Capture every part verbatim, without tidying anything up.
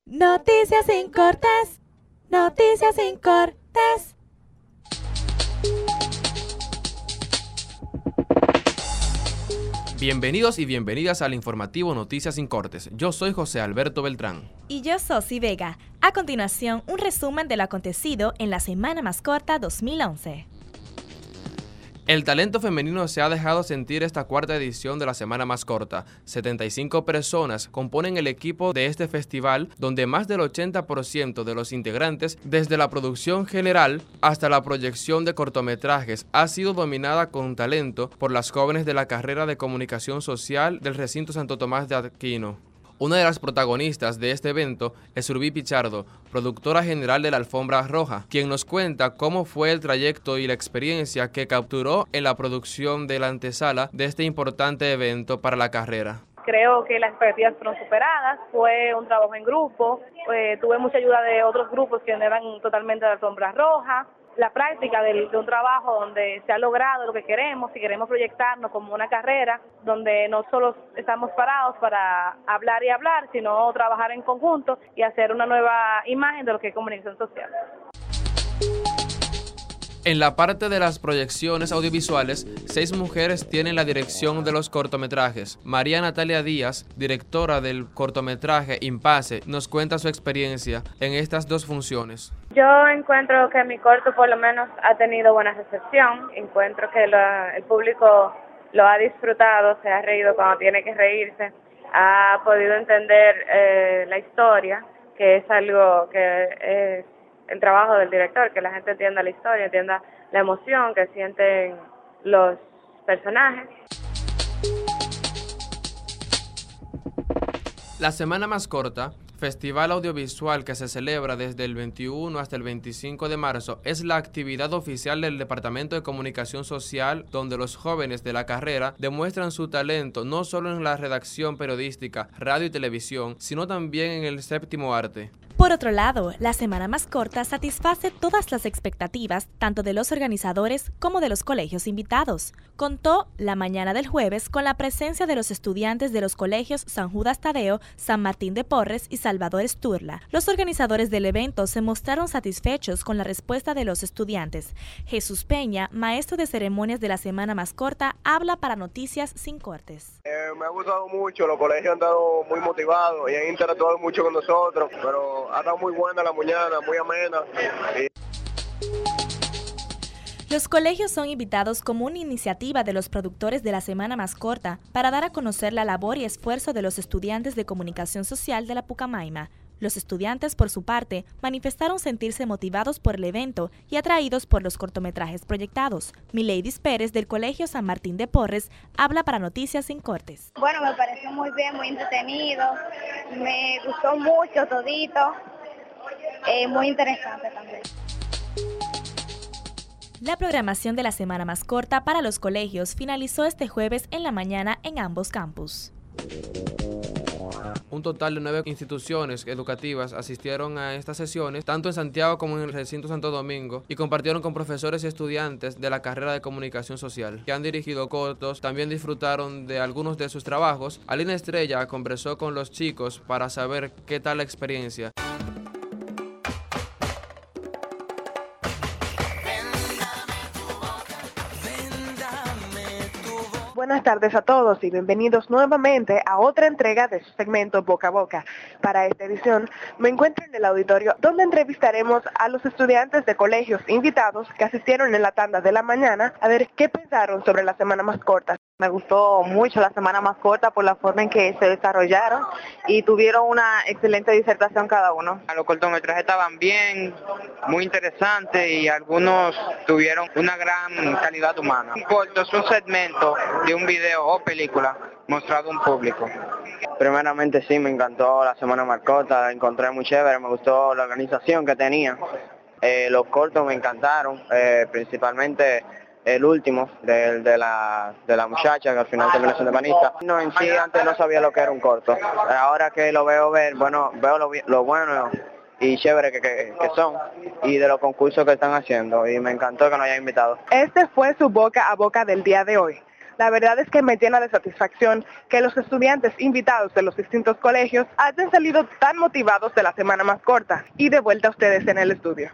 Noticias sin cortes. Noticias sin cortes. Bienvenidos y bienvenidas al informativo Noticias sin Cortes. Yo soy José Alberto Beltrán. Y yo, Sosi Vega. A continuación, un resumen de lo acontecido en la Semana Más Corta dos mil once. El talento femenino se ha dejado sentir esta cuarta edición de la Semana Más Corta. setenta y cinco personas componen el equipo de este festival, donde más del ochenta por ciento de los integrantes, desde la producción general hasta la proyección de cortometrajes, ha sido dominada con talento por las jóvenes de la carrera de Comunicación Social del recinto Santo Tomás de Aquino. Una de las protagonistas de este evento es Urbí Pichardo, productora general de la Alfombra Roja, quien nos cuenta cómo fue el trayecto y la experiencia que capturó en la producción de la antesala de este importante evento para la carrera. Creo que las expectativas fueron superadas, fue un trabajo en grupo, eh, tuve mucha ayuda de otros grupos que eran totalmente de la Alfombra Roja. La práctica de, de un trabajo donde se ha logrado lo que queremos y queremos proyectarnos como una carrera donde no solo estamos parados para hablar y hablar, sino trabajar en conjunto y hacer una nueva imagen de lo que es comunicación social. En la parte de las proyecciones audiovisuales, seis mujeres tienen la dirección de los cortometrajes. María Natalia Díaz, directora del cortometraje Impasse, nos cuenta su experiencia en estas dos funciones. Yo encuentro que mi corto por lo menos ha tenido buena recepción, encuentro que lo, el público lo ha disfrutado, se ha reído cuando tiene que reírse, ha podido entender eh, la historia, que es algo que es el trabajo del director, que la gente entienda la historia, entienda la emoción que sienten los personajes. La Semana Más Corta, festival audiovisual que se celebra desde el veintiuno hasta el veinticinco de marzo, es la actividad oficial del Departamento de Comunicación Social, donde los jóvenes de la carrera demuestran su talento no solo en la redacción periodística, radio y televisión, sino también en el séptimo arte. Por otro lado, la Semana Más Corta satisface todas las expectativas, tanto de los organizadores como de los colegios invitados. Contó la mañana del jueves con la presencia de los estudiantes de los colegios San Judas Tadeo, San Martín de Porres y Salvador Sturla. Los organizadores del evento se mostraron satisfechos con la respuesta de los estudiantes. Jesús Peña, maestro de ceremonias de la Semana Más Corta, habla para Noticias Sin Cortes. Eh, me ha gustado mucho, los colegios han estado muy motivados y han interactuado mucho con nosotros, pero ha estado muy buena la mañana, muy amena. Y... Los colegios son invitados como una iniciativa de los productores de la Semana Más Corta para dar a conocer la labor y esfuerzo de los estudiantes de Comunicación Social de la Pucamaima. Los estudiantes, por su parte, manifestaron sentirse motivados por el evento y atraídos por los cortometrajes proyectados. Mileidis Pérez, del Colegio San Martín de Porres, habla para Noticias Sin Cortes. Bueno, me pareció muy bien, muy entretenido, me gustó mucho todito, eh, muy interesante también. La programación de la Semana Más Corta para los colegios finalizó este jueves en la mañana en ambos campus. Un total de nueve instituciones educativas asistieron a estas sesiones, tanto en Santiago como en el recinto Santo Domingo, y compartieron con profesores y estudiantes de la carrera de Comunicación Social, que han dirigido cortos, también disfrutaron de algunos de sus trabajos. Alina Estrella conversó con los chicos para saber qué tal la experiencia. Buenas tardes a todos y bienvenidos nuevamente a otra entrega de su segmento Boca a Boca. Para esta edición me encuentro en el auditorio donde entrevistaremos a los estudiantes de colegios invitados que asistieron en la tanda de la mañana a ver qué pensaron sobre la Semana Más Corta. Me gustó mucho la Semana Más Corta por la forma en que se desarrollaron y tuvieron una excelente disertación cada uno. Los cortometrajes estaban bien, muy interesantes y algunos tuvieron una gran calidad humana. Un corto es un segmento de un video o película mostrado a un público. Primeramente sí, me encantó la Semana Más Corta, la encontré muy chévere, me gustó la organización que tenía. Eh, los cortos me encantaron, eh, principalmente el último de, de, la, de la muchacha que al final terminó siendo panista. No, en sí antes no sabía lo que era un corto. Ahora que lo veo ver, bueno, veo lo, lo bueno y chévere que, que, que son y de los concursos que están haciendo y me encantó que nos hayan invitado. Este fue su Boca a Boca del día de hoy. La verdad es que me llena de satisfacción que los estudiantes invitados de los distintos colegios hayan salido tan motivados de la semana más corta. Y de vuelta a ustedes en el estudio.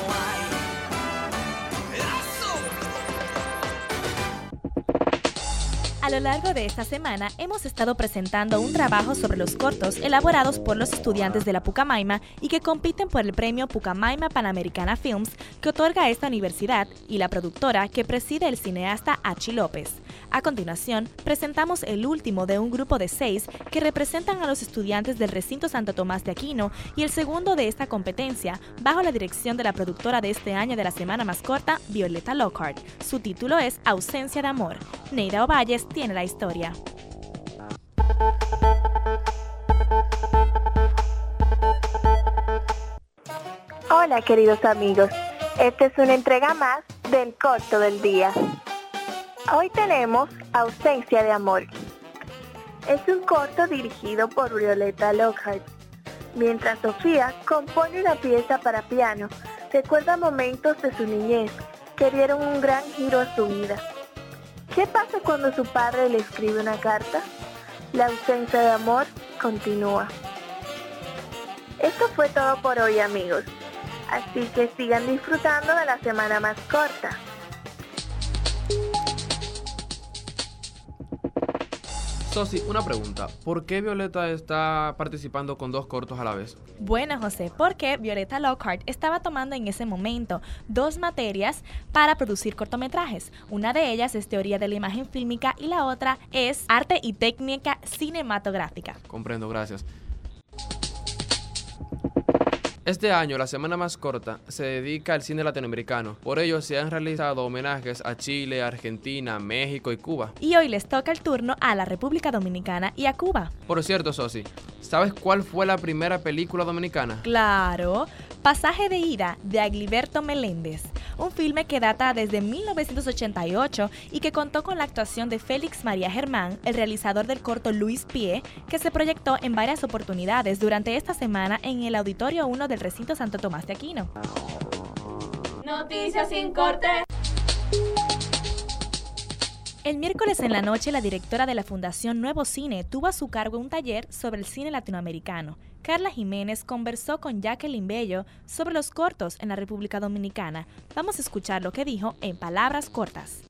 A lo largo de esta semana hemos estado presentando un trabajo sobre los cortos elaborados por los estudiantes de la Pucamaima y que compiten por el premio Pucamaima Panamericana Films que otorga esta universidad y la productora que preside el cineasta Achi López. A continuación, presentamos el último de un grupo de seis que representan a los estudiantes del recinto Santo Tomás de Aquino y el segundo de esta competencia bajo la dirección de la productora de este año de la semana más corta, Violeta Lockhart. Su título es Ausencia de Amor. Neida Ovalles tiene la historia. Hola queridos amigos, esta es una entrega más del corto del día. Hoy tenemos Ausencia de Amor. Es un corto dirigido por Violeta Lockhart. Mientras Sofía compone una pieza para piano, recuerda momentos de su niñez que dieron un gran giro a su vida. ¿Qué pasa cuando su padre le escribe una carta? La ausencia de amor continúa. Esto fue todo por hoy, amigos. Así que sigan disfrutando de la semana más corta. Sosi, una pregunta. ¿Por qué Violeta está participando con dos cortos a la vez? Bueno, José, porque Violeta Lockhart estaba tomando en ese momento dos materias para producir cortometrajes. Una de ellas es Teoría de la Imagen Fílmica y la otra es Arte y Técnica Cinematográfica. Comprendo, gracias. Este año, la semana más corta, se dedica al cine latinoamericano. Por ello, se han realizado homenajes a Chile, Argentina, México y Cuba. Y hoy les toca el turno a la República Dominicana y a Cuba. Por cierto, Sosi, ¿sabes cuál fue la primera película dominicana? Claro, Pasaje de Ida, de Agliberto Meléndez. Un filme que data desde mil novecientos ochenta y ocho y que contó con la actuación de Félix María Germán, el realizador del corto Luis Pie, que se proyectó en varias oportunidades durante esta semana en el Auditorio uno del recinto Santo Tomás de Aquino. Noticias sin corte. El miércoles en la noche, la directora de la Fundación Nuevo Cine tuvo a su cargo un taller sobre el cine latinoamericano. Carla Jiménez conversó con Jacqueline Bello sobre los cortos en la República Dominicana. Vamos a escuchar lo que dijo en palabras cortas.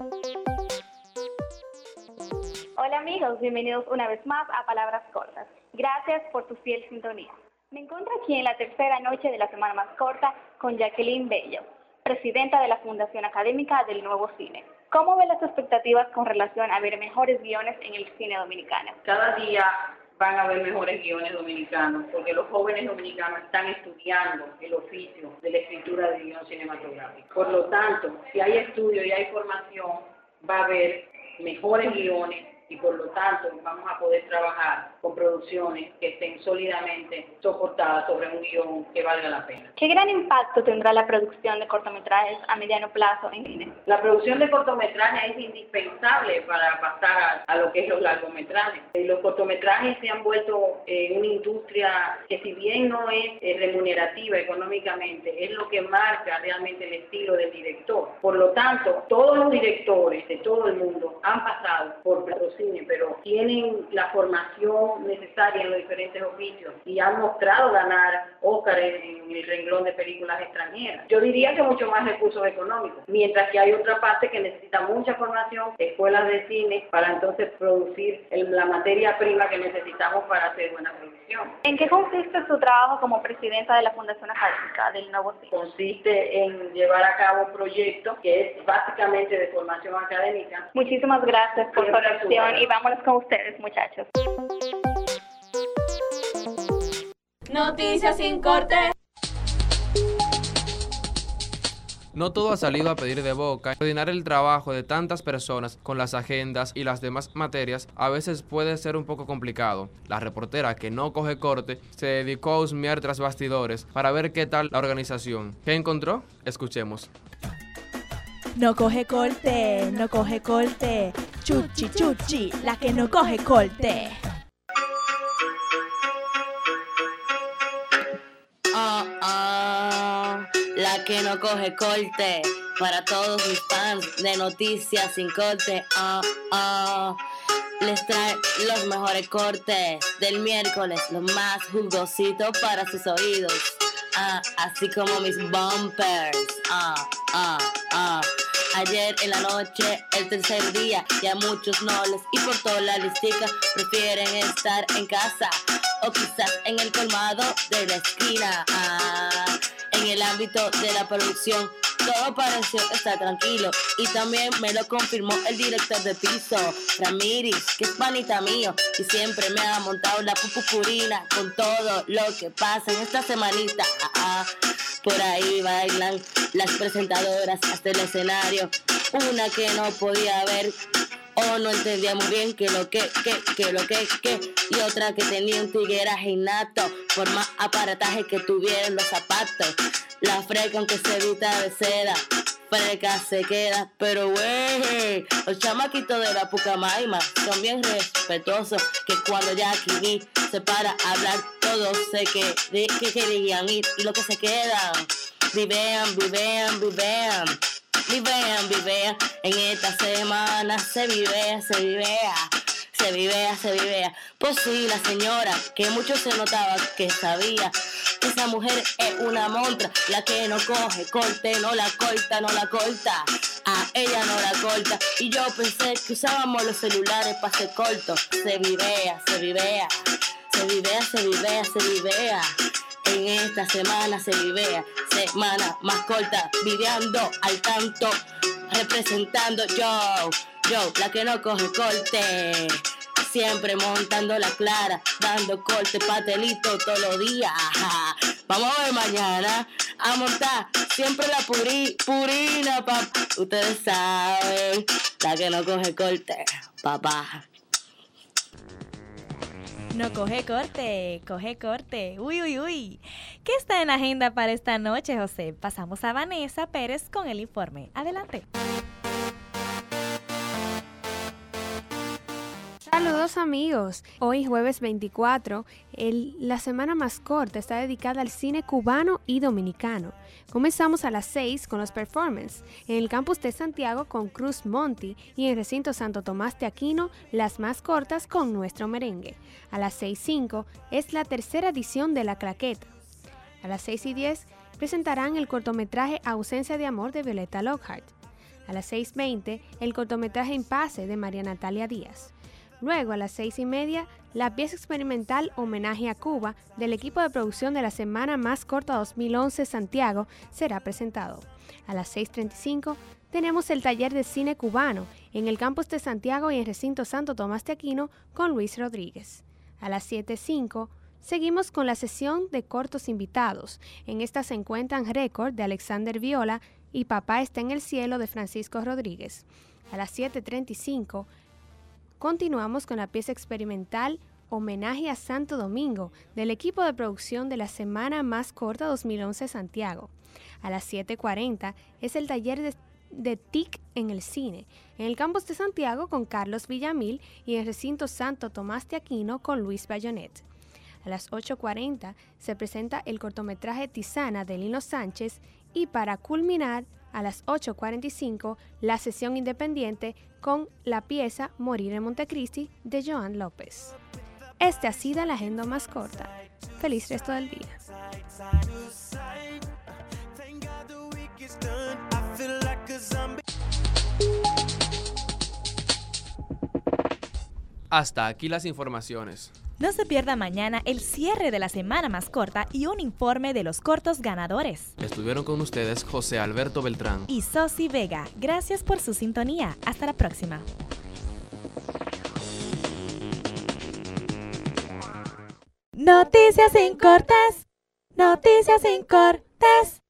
Hola amigos, bienvenidos una vez más a Palabras Cortas. Gracias por tu fiel sintonía. Me encuentro aquí en la tercera noche de la semana más corta con Jacqueline Bello, presidenta de la Fundación Académica del Nuevo Cine. ¿Cómo ven las expectativas con relación a ver mejores guiones en el cine dominicano? Cada día van a haber mejores guiones dominicanos, porque los jóvenes dominicanos están estudiando el oficio de la escritura de guión cinematográfico. Por lo tanto, si hay estudio y hay formación, va a haber mejores guiones y por lo tanto vamos a poder trabajar con producciones que estén sólidamente soportadas sobre un guión que valga la pena. ¿Qué gran impacto tendrá la producción de cortometrajes a mediano plazo en cine? La producción de cortometrajes es indispensable para pasar a, a lo que es los largometrajes. Y los cortometrajes se han vuelto eh, una industria que si bien no es eh, remunerativa económicamente, es lo que marca realmente el estilo del director. Por lo tanto, todos los directores de todo el mundo han pasado por cine, pero tienen la formación necesaria en los diferentes oficios y han mostrado ganar Óscar en, en el renglón de películas extranjeras. Yo diría que mucho más recursos económicos, mientras que hay otra parte que necesita mucha formación, escuelas de cine, para entonces producir el, la materia prima que necesitamos para hacer buena producción. ¿En qué consiste su trabajo como presidenta de la Fundación Académica del Nuevo Cine? Consiste en llevar a cabo un proyecto que es básicamente de formación académica. Muchísimas gracias por su atención. Y vámonos con ustedes, muchachos. Noticias sin corte. No todo ha salido a pedir de boca. Coordinar el trabajo de tantas personas con las agendas y las demás materias a veces puede ser un poco complicado. La reportera que no coge corte se dedicó a husmear tras bastidores para ver qué tal la organización. ¿Qué encontró? Escuchemos. No coge corte, no coge corte, chuchi chuchi, la que no coge corte. Oh, oh, la que no coge corte. para todos mis fans de Noticias Sin Corte. Oh, oh. Les trae los mejores cortes del miércoles, lo más jugosito para sus oídos. Ah, así como mis bumpers. Ah, ah, ah. Ayer en la noche, el tercer día, y a muchos no les importó la listica, prefieren estar en casa o quizás en el colmado de la esquina. Ah, en el ámbito de la producción, todo pareció estar tranquilo y también me lo confirmó el director de piso, Ramírez, que es panita mío y siempre me ha montado la pupupurina con todo lo que pasa en esta semanita. Ah, ah. Por ahí bailan las presentadoras hasta el escenario, una que no podía ver o no entendía muy bien que lo que, que, que lo que, que, y otra que tenía un tigueraje innato por más aparataje que tuvieron los zapatos. La freca aunque se evita de seda, freca se queda, pero güey, los chamaquitos de la Pucamaima son bien respetuosos, que cuando Jackie B se para a hablar, todos sé que, de, que querían ir y lo que se quedan, vivean, vivean, vivean. Vivean, vivean, en esta semana se vivea, se vivea, se vivea, se vivea. Pues sí, la señora, que mucho se notaba que sabía que esa mujer es una montra, la que no coge corte, no la corta, no la corta, a ella no la corta. Y yo pensé que usábamos los celulares para ser cortos. Se vivea, se vivea, se vivea, se vivea, se vivea. En esta semana se vivea, semana más corta, videando al tanto, representando yo, yo, la que no coge corte, siempre montando la clara, dando corte, patelito todos los días. Vamos a ver mañana a montar siempre la puri, purina, papá. Ustedes saben, la que no coge corte, papá. No coge corte, coge corte. Uy, uy, uy. ¿Qué está en agenda para esta noche, José? Pasamos a Vanessa Pérez con el informe. Adelante. Saludos amigos, hoy jueves veinticuatro, el, la semana más corta está dedicada al cine cubano y dominicano. Comenzamos a las seis con los performances, en el campus de Santiago con Cruz Monti y en el recinto Santo Tomás de Aquino, las más cortas con Nuestro Merengue. A las seis y cinco es la tercera edición de La Claqueta. A las seis y diez presentarán el cortometraje Ausencia de Amor de Violeta Lockhart. A las seis y veinte el cortometraje Impasse de María Natalia Díaz. Luego, a las seis y media, la pieza experimental Homenaje a Cuba del equipo de producción de la Semana Más Corta dos mil once Santiago será presentado. A las seis y treinta y cinco tenemos el taller de cine cubano en el campus de Santiago y en el recinto Santo Tomás de Aquino con Luis Rodríguez. A las siete y cinco seguimos con la sesión de cortos invitados. En esta se encuentran Récord de Alexander Viola y Papá está en el cielo de Francisco Rodríguez. A las siete y treinta y cinco continuamos con la pieza experimental Homenaje a Santo Domingo del equipo de producción de la Semana Más Corta dos mil once Santiago. A las siete y cuarenta es el taller de, de T I C en el cine, en el campus de Santiago con Carlos Villamil y en el recinto Santo Tomás de Aquino con Luis Bayonet. A las ocho y cuarenta se presenta el cortometraje Tisana de Lino Sánchez y para culminar, a las ocho y cuarenta y cinco, la sesión independiente con la pieza Morir en Montecristi de Joan López. Este ha sido la agenda más corta. Feliz resto del día. Hasta aquí las informaciones. No se pierda mañana el cierre de la semana más corta y un informe de los cortos ganadores. Estuvieron con ustedes José Alberto Beltrán y Sosi Vega. Gracias por su sintonía. Hasta la próxima. Noticias sin cortes. Noticias sin cortes.